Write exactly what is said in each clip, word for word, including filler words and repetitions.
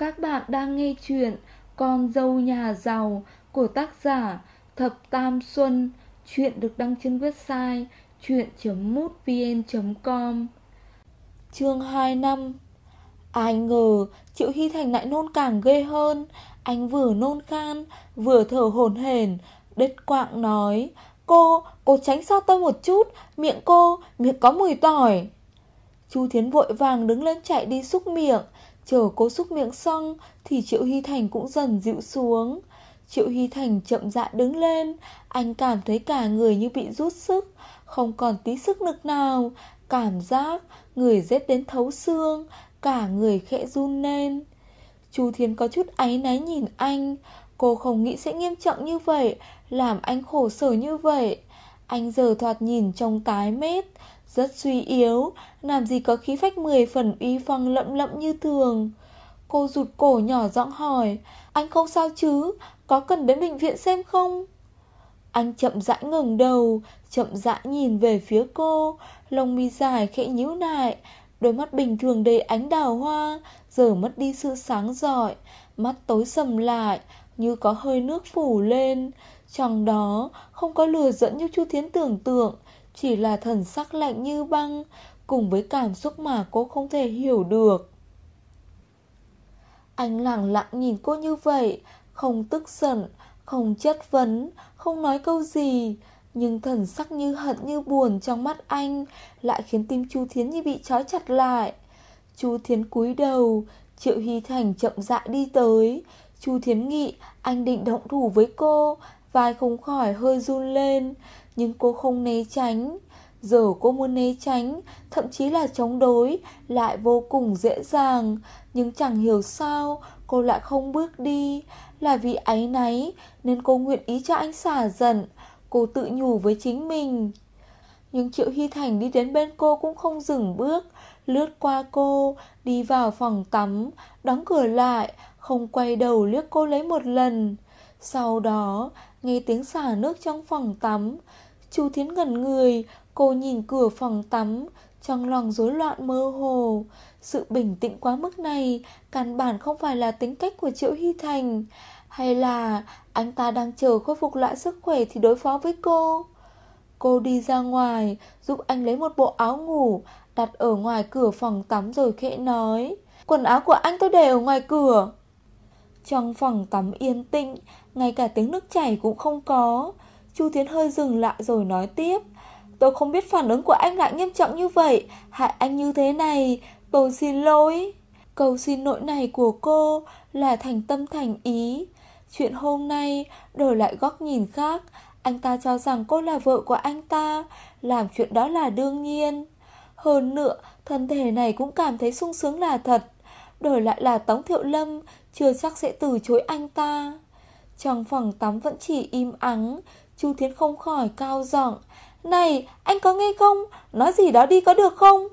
Các bạn đang nghe chuyện Con dâu nhà giàu của tác giả Thập Tam Xuân. Chuyện được đăng trên website chuyện chấm mútvn chấm com. Chương hai năm. Ai ngờ Triệu Hy Thành lại nôn càng ghê hơn. Anh vừa nôn khan vừa thở hổn hển, đứt quãng nói: Cô, cô tránh xa tôi một chút, miệng cô, miệng có mùi tỏi. Chu Thiến vội vàng đứng lên chạy đi xúc miệng. Chờ cô xúc miệng xong thì Triệu Hy Thành cũng dần dịu xuống. Triệu Hy Thành chậm rãi đứng lên. Anh cảm thấy cả người như bị rút sức, không còn tí sức lực nào. Cảm giác người rét đến thấu xương, cả người khẽ run lên. Chu Thiến có chút áy náy nhìn anh. Cô không nghĩ sẽ nghiêm trọng như vậy, làm anh khổ sở như vậy. Anh giờ thoạt nhìn trông tái mét, rất suy yếu, làm gì có khí phách mười phần uy phong lẫm lẫm như thường. Cô rụt cổ nhỏ giọng hỏi: Anh không sao chứ? Có cần đến bệnh viện xem không? Anh chậm rãi ngẩng đầu, chậm rãi nhìn về phía cô. Lông mi dài khẽ nhíu lại, đôi mắt bình thường đầy ánh đào hoa giờ mất đi sự sáng rọi, mắt tối sầm lại, như có hơi nước phủ lên. Trong đó không có lừa giận như Chu Thiến tưởng tượng, chỉ là thần sắc lạnh như băng, cùng với cảm xúc mà cô không thể hiểu được. Anh lặng lặng nhìn cô như vậy, không tức giận, không chất vấn, không nói câu gì, nhưng thần sắc như hận như buồn trong mắt anh lại khiến tim Chu Thiến như bị trói chặt lại. Chu Thiến cúi đầu. Triệu Hy Thành chậm rãi đi tới. Chu Thiến nghĩ anh định động thủ với cô, vai không khỏi hơi run lên, nhưng cô không né tránh. Giờ cô muốn né tránh, thậm chí là chống đối, lại vô cùng dễ dàng. Nhưng chẳng hiểu sao cô lại không bước đi. Là vì áy náy nên cô nguyện ý cho anh xả giận, cô tự nhủ với chính mình. Nhưng Triệu Hy Thành đi đến bên cô cũng không dừng bước, lướt qua cô, đi vào phòng tắm, đóng cửa lại, không quay đầu liếc cô lấy một lần. Sau đó nghe tiếng xả nước trong phòng tắm. Chu Thiến ngẩn người. Cô nhìn cửa phòng tắm, trong lòng rối loạn mơ hồ. Sự bình tĩnh quá mức này căn bản không phải là tính cách của Triệu Hy Thành, hay là anh ta đang chờ khôi phục lại sức khỏe thì đối phó với cô. Cô đi ra ngoài, giúp anh lấy một bộ áo ngủ, đặt ở ngoài cửa phòng tắm rồi khẽ nói: Quần áo của anh tôi để ở ngoài cửa. Trong phòng tắm yên tĩnh, ngay cả tiếng nước chảy cũng không có. Chu Thiến hơi dừng lại rồi nói tiếp: Tôi không biết phản ứng của anh lại nghiêm trọng như vậy, hại anh như thế này, tôi xin lỗi. Câu xin lỗi này của cô là thành tâm thành ý. Chuyện hôm nay đổi lại góc nhìn khác, anh ta cho rằng cô là vợ của anh ta, làm chuyện đó là đương nhiên. Hơn nữa, thân thể này cũng cảm thấy sung sướng là thật. Đổi lại là Tống Thiệu Lâm, chưa chắc sẽ từ chối anh ta. Trong phòng tắm vẫn chỉ im ắng. Chu Thiến không khỏi cao giọng: Này, anh có nghe không? Nói gì đó đi có được không?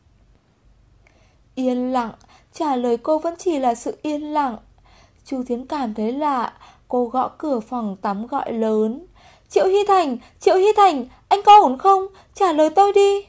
Yên lặng. Trả lời cô vẫn chỉ là sự yên lặng. Chu Thiến cảm thấy lạ. Cô gõ cửa phòng tắm gọi lớn: Triệu Hy Thành, Triệu Hy Thành, anh có ổn không? Trả lời tôi đi.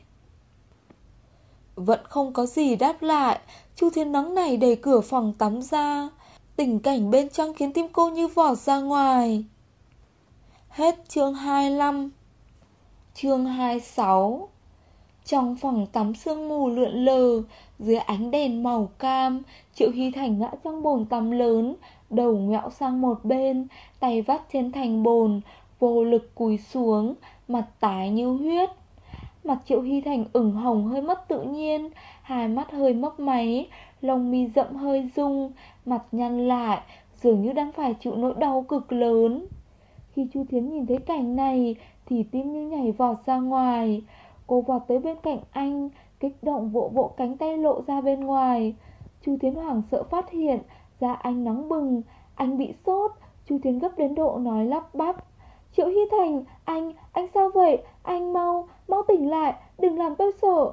Vẫn không có gì đáp lại. Chu Thiến nóng nảy đẩy cửa phòng tắm ra. Tình cảnh bên trong khiến tim cô như vọt ra ngoài. Hết chương hai mươi lăm. Chương hai mươi sáu. Trong phòng tắm sương mù lượn lờ, dưới ánh đèn màu cam, Triệu Hy Thành ngã trong bồn tắm lớn, đầu ngoẹo sang một bên, tay vắt trên thành bồn, vô lực cúi xuống, mặt tái như huyết. Mặt Triệu Hy Thành ửng hồng hơi mất tự nhiên, hai mắt hơi mấp máy, lông mi rậm hơi rung, mặt nhăn lại, dường như đang phải chịu nỗi đau cực lớn. Khi Chu Thiến nhìn thấy cảnh này thì tim như nhảy vọt ra ngoài. Cô vọt tới bên cạnh anh, kích động vỗ vỗ cánh tay lộ ra bên ngoài. Chu Thiến hoảng sợ phát hiện da anh nóng bừng, anh bị sốt. Chu Thiến gấp đến độ nói lắp bắp: Triệu Hy Thành, anh, anh sao vậy? Anh mau, mau tỉnh lại, đừng làm tôi sợ.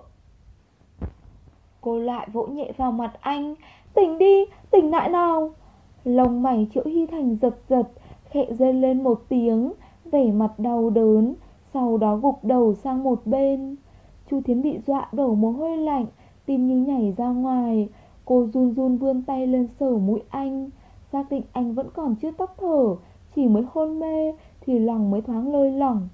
Cô lại vỗ nhẹ vào mặt anh: Tỉnh đi, tỉnh lại nào. Lông mày Triệu Hy Thành giật giật, khẽ rên lên một tiếng, vẻ mặt đau đớn, sau đó gục đầu sang một bên. Chu Thiến bị dọa đổ mồ hôi lạnh, tim như nhảy ra ngoài. Cô run run vươn tay lên sờ mũi anh, xác định anh vẫn còn chưa tắt thở, chỉ mới hôn mê thì lòng mới thoáng lơi lỏng.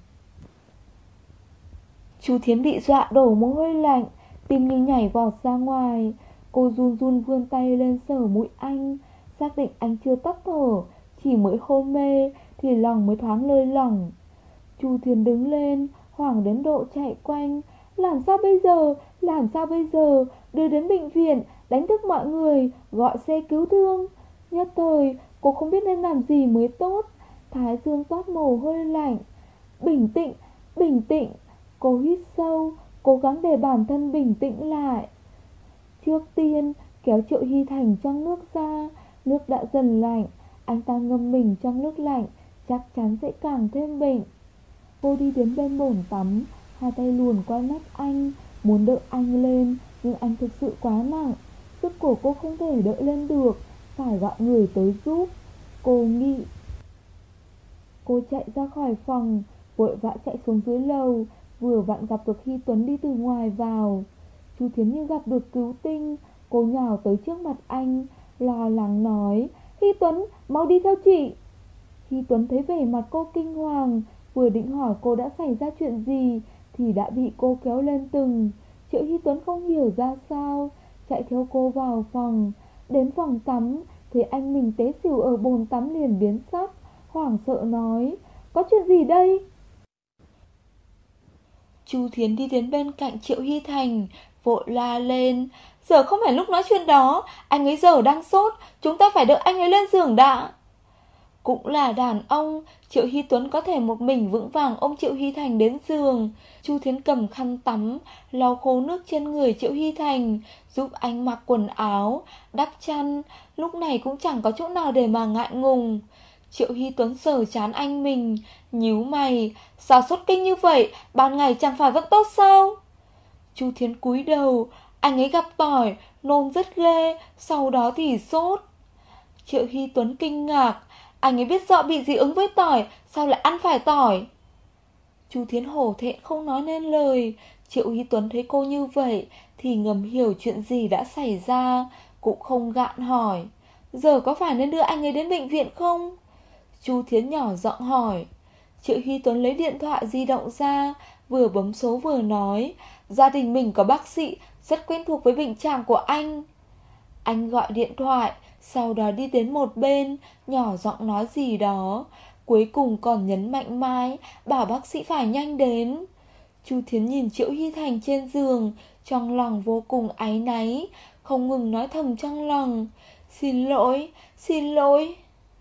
Chu Thiến bị dọa đổ mồ hôi lạnh, tim như nhảy vọt ra ngoài. Cô run run vươn tay lên sờ mũi anh, xác định anh chưa tắt thở, chỉ mới hôn mê thì lòng mới thoáng lơi lỏng. Chu Thiến đứng lên, hoảng đến độ chạy quanh. Làm sao bây giờ? Làm sao bây giờ? Đưa đến bệnh viện, đánh thức mọi người, gọi xe cứu thương. Nhất thời, cô không biết nên làm gì mới tốt. Thái dương toát mồ hôi lạnh. Bình tĩnh, bình tĩnh. Cô hít sâu, cố gắng để bản thân bình tĩnh lại. Trước tiên, kéo Triệu Hy Thành trong nước ra. Nước đã dần lạnh, anh ta ngâm mình trong nước lạnh, chắc chắn sẽ càng thêm bệnh. Cô đi đến bên bồn tắm, hai tay luồn qua nách anh, muốn đỡ anh lên, nhưng anh thực sự quá nặng. Sức của cô không thể đỡ lên được, phải gọi người tới giúp. Cô nghĩ. Cô chạy ra khỏi phòng, vội vã chạy xuống dưới lầu, vừa vặn gặp được Hy Tuấn đi từ ngoài vào. Chu Thiến như gặp được cứu tinh, cô nhào tới trước mặt anh, lo lắng nói: Hy Tuấn, mau đi theo chị. Hy Tuấn thấy vẻ mặt cô kinh hoàng, vừa định hỏi cô đã xảy ra chuyện gì thì đã bị cô kéo lên từng. Triệu Hy Tuấn không hiểu ra sao, chạy theo cô vào phòng. Đến phòng tắm, thấy anh mình té xỉu ở bồn tắm liền biến sắc, hoảng sợ nói: Có chuyện gì đây? Chu Thiến đi đến bên cạnh Triệu Hy Thành, vội la lên: Giờ không phải lúc nói chuyện đó, anh ấy giờ đang sốt, chúng ta phải đợi anh ấy lên giường đã. Cũng là đàn ông, Triệu Hy Tuấn có thể một mình vững vàng ôm Triệu Hy Thành đến giường. Chu Thiến cầm khăn tắm, lau khô nước trên người Triệu Hy Thành, giúp anh mặc quần áo, đắp chăn. Lúc này cũng chẳng có chỗ nào để mà ngại ngùng. Triệu Hy Tuấn sờ chán anh mình, nhíu mày: Sao sốt kinh như vậy, ban ngày chẳng phải vẫn tốt sao? Chu Thiến cúi đầu, anh ấy gặp tỏi, nôn rất ghê, sau đó thì sốt. Triệu Hy Tuấn kinh ngạc: Anh ấy biết rõ bị dị ứng với tỏi, sao lại ăn phải tỏi? Chu Thiến hổ thẹn không nói nên lời. Triệu Hy Tuấn thấy cô như vậy thì ngầm hiểu chuyện gì đã xảy ra, cũng không gạn hỏi: Giờ có phải nên đưa anh ấy đến bệnh viện không? Chu Thiến nhỏ giọng hỏi. Triệu Hy Tuấn lấy điện thoại di động ra, vừa bấm số vừa nói: Gia đình mình có bác sĩ rất quen thuộc với bệnh trạng của anh. Anh gọi điện thoại, sau đó đi đến một bên, nhỏ giọng nói gì đó, cuối cùng còn nhấn mạnh mai, bảo bác sĩ phải nhanh đến. Chu Thiến nhìn Triệu Hy Thành trên giường, trong lòng vô cùng áy náy, không ngừng nói thầm trong lòng: Xin lỗi, xin lỗi.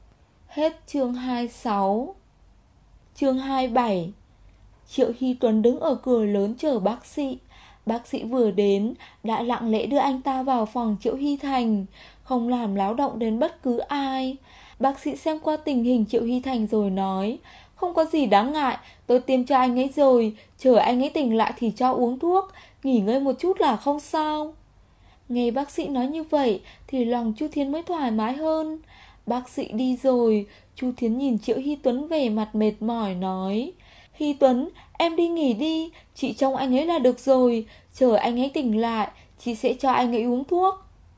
Hết chương hai mươi sáu. Chương hai mươi bảy. Triệu Hy Tuấn đứng ở cửa lớn chờ bác sĩ. Bác sĩ vừa đến, đã lặng lẽ đưa anh ta vào phòng Triệu Hy Thành, không làm náo động đến bất cứ ai. Bác sĩ xem qua tình hình Triệu Hy Thành rồi nói: Không có gì đáng ngại, tôi tiêm cho anh ấy rồi, chờ anh ấy tỉnh lại thì cho uống thuốc, nghỉ ngơi một chút là không sao. Nghe bác sĩ nói như vậy thì lòng Chu Thiến mới thoải mái hơn. Bác sĩ đi rồi, Chu Thiến nhìn Triệu Hy Tuấn vẻ mặt mệt mỏi nói: Hy Tuấn, em đi nghỉ đi, chị trông anh ấy là được rồi, chờ anh ấy tỉnh lại, chị sẽ cho anh ấy uống thuốc.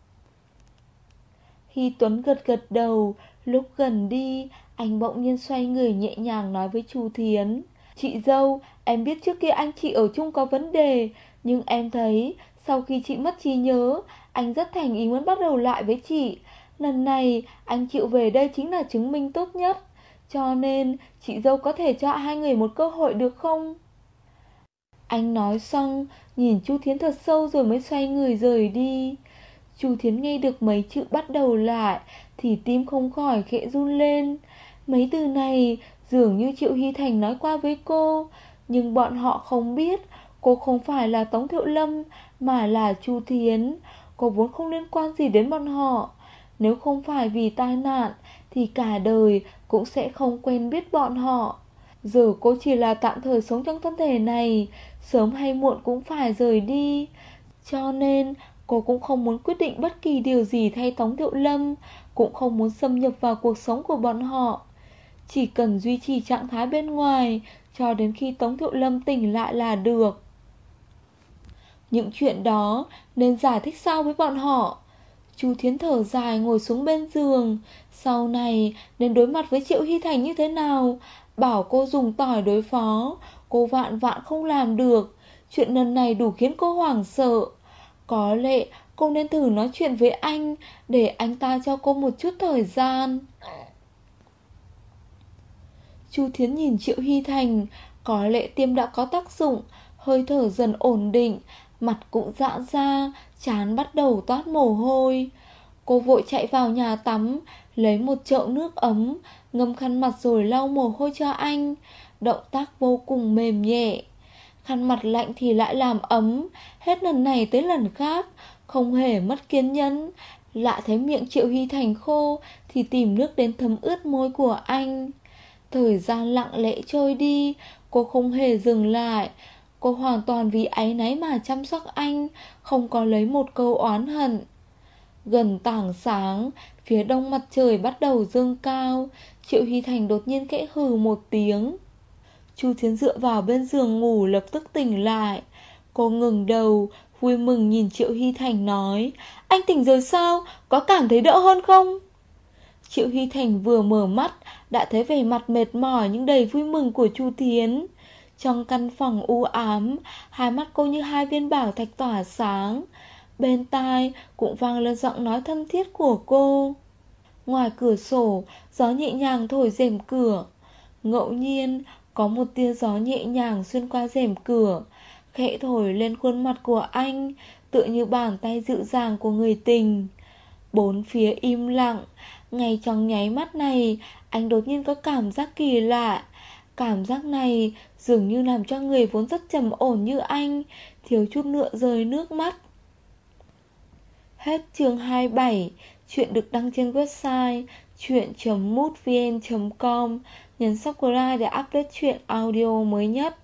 Hy Tuấn gật gật đầu, lúc gần đi, anh bỗng nhiên xoay người nhẹ nhàng nói với Chu Thiến: Chị dâu, em biết trước kia anh chị ở chung có vấn đề, nhưng em thấy sau khi chị mất trí nhớ, anh rất thành ý muốn bắt đầu lại với chị. Lần này, anh chịu về đây chính là chứng minh tốt nhất. Cho nên, chị dâu có thể cho hai người một cơ hội được không? Anh nói xong, nhìn Chu Thiến thật sâu rồi mới xoay người rời đi. Chu Thiến nghe được mấy chữ bắt đầu lại thì tim không khỏi khẽ run lên. Mấy từ này dường như Triệu Hy Thành nói qua với cô, nhưng bọn họ không biết cô không phải là Tống Thiệu Lâm mà là Chu Thiến. Cô vốn không liên quan gì đến bọn họ. Nếu không phải vì tai nạn thì cả đời cũng sẽ không quen biết bọn họ. Giờ cô chỉ là tạm thời sống trong thân thể này, sớm hay muộn cũng phải rời đi. Cho nên cô cũng không muốn quyết định bất kỳ điều gì thay Tống Thiệu Lâm, cũng không muốn xâm nhập vào cuộc sống của bọn họ. Chỉ cần duy trì trạng thái bên ngoài cho đến khi Tống Thiệu Lâm tỉnh lại là được. Những chuyện đó nên giải thích sao với bọn họ? Chu Thiến thở dài ngồi xuống bên giường. Sau này nên đối mặt với Triệu Hy Thành như thế nào? Bảo cô dùng tỏi đối phó, cô vạn vạn không làm được. Chuyện lần này đủ khiến cô hoảng sợ. Có lẽ cô nên thử nói chuyện với anh, để anh ta cho cô một chút thời gian. Chu Thiến nhìn Triệu Hy Thành. Có lẽ tiêm đã có tác dụng. Hơi thở dần ổn định, mặt cũng giãn ra, trán bắt đầu toát mồ hôi. Cô vội chạy vào nhà tắm, lấy một chậu nước ấm, ngâm khăn mặt rồi lau mồ hôi cho anh. Động tác vô cùng mềm nhẹ. Khăn mặt lạnh thì lại làm ấm. Hết lần này tới lần khác, không hề mất kiên nhẫn. Lạ thấy miệng Triệu Hy Thành khô thì tìm nước đến thấm ướt môi của anh. Thời gian lặng lẽ trôi đi. Cô không hề dừng lại. Cô hoàn toàn vì áy náy mà chăm sóc anh, không có lấy một câu oán hận. Gần tảng sáng, phía đông mặt trời bắt đầu dâng cao. Triệu Hy Thành đột nhiên khẽ hừ một tiếng. Chu Thiến dựa vào bên giường ngủ lập tức tỉnh lại. Cô ngừng đầu, vui mừng nhìn Triệu Hy Thành nói: Anh tỉnh rồi sao? Có cảm thấy đỡ hơn không? Triệu Hy Thành vừa mở mắt đã thấy vẻ mặt mệt mỏi nhưng đầy vui mừng của Chu Thiến. Trong căn phòng u ám, hai mắt cô như hai viên bảo thạch tỏa sáng. Bên tai cũng vang lên giọng nói thân thiết của cô. Ngoài cửa sổ, gió nhẹ nhàng thổi rèm cửa. Ngẫu nhiên có một tia gió nhẹ nhàng xuyên qua rèm cửa, khẽ thổi lên khuôn mặt của anh, tựa như bàn tay dịu dàng của người tình. Bốn phía im lặng. Ngay trong nháy mắt này, anh đột nhiên có cảm giác kỳ lạ. Cảm giác này dường như làm cho người vốn rất trầm ổn như anh thiếu chút nữa rơi nước mắt. Hết chương hai mươi bảy. Chuyện được đăng trên website chuyện chấm mútvn chấm com. Nhấn subscribe để update chuyện audio mới nhất.